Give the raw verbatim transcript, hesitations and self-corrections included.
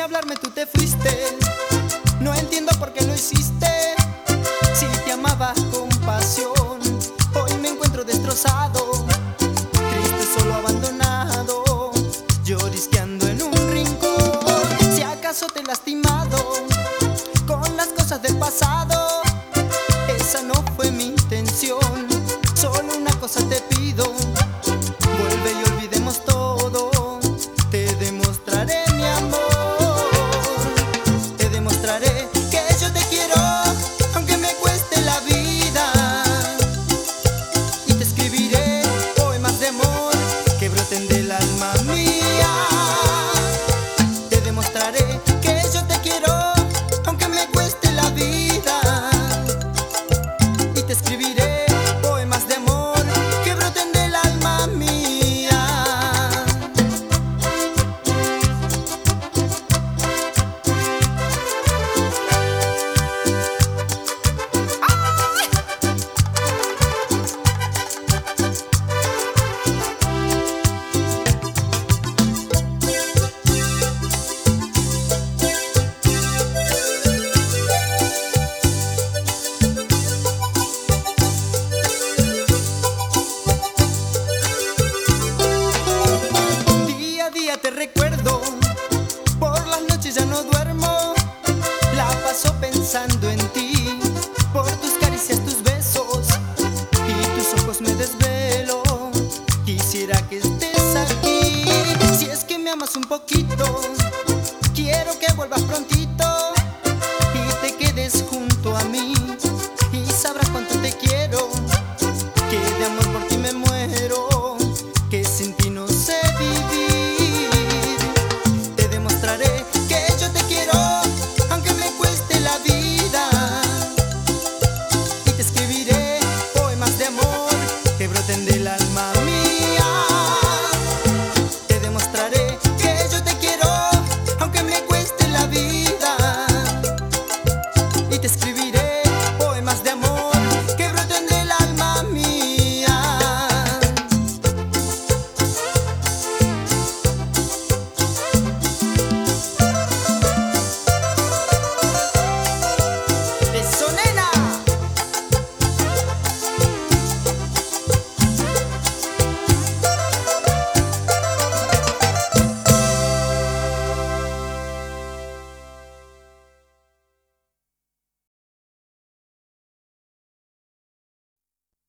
hablarme tú te fuiste. No entiendo por qué lo hiciste. Si te amaba con pasión, hoy me encuentro destrozado, triste, solo, abandonado, llorisqueando en un rincón. Si acaso te he lastimado con las cosas del pasado, esa no fue mi intención. Solo una cosa te pido: vuelve y olvidemos todo. Te demostraré mi amor. Te demostraré que yo te quiero, aunque me cueste la vida. Y te escribiré poemas de amor que broten del alma mía. Te demostraré que yo te quiero, aunque me cueste la vida. Y te escribiré poemas de amor que broten del alma mía. Te recuerdo, por las noches ya no duermo, la paso pensando en ti, por tus caricias, tus besos y tus ojos me desvelo. Quisiera que estés aquí, si es que me amas un poquito.